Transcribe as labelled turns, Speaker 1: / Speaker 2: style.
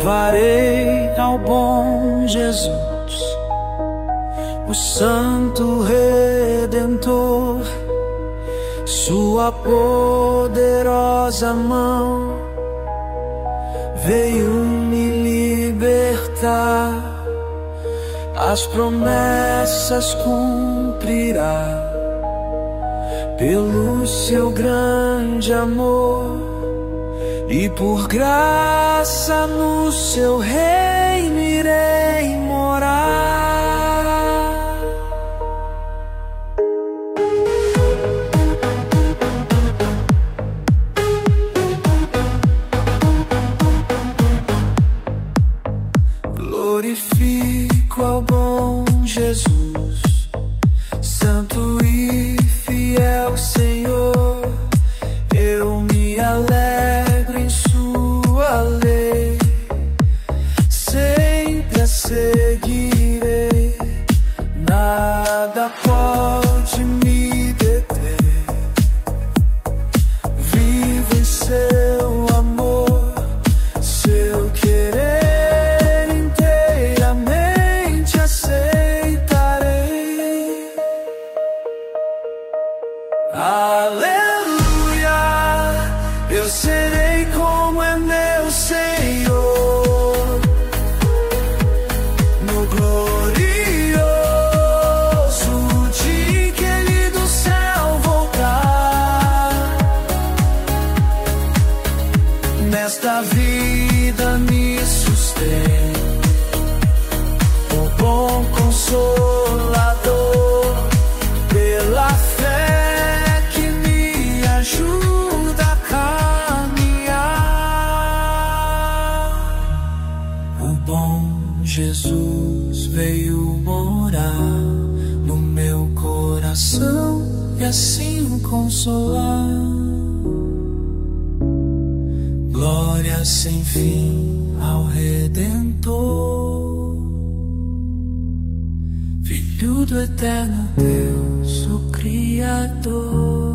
Speaker 1: Louvarei ao bom Jesus, o Santo Redentor. Sua poderosa mão veio me libertar, as promessas cumprirá pelo seu grande amor. E por graça no seu reino irei morar. Glorifico ao bom Jesus, santo e fiel Senhor. Eu me alegro em sua lei, sempre a seguirei. Nada pode me deter. Vivo em seu amor, seu querer inteiramente aceitarei. Aleluia. Eu serei como é meu Senhor, no glorioso dia que Ele do céu voltar. Nesta vida me sustém o bom Consolador, pela fé que me ajuda a caminhar. O bom Jesus veio morar no meu coração e assim o consolar. Glória sem fim ao Redentor, Filho do eterno Deus, o Criador.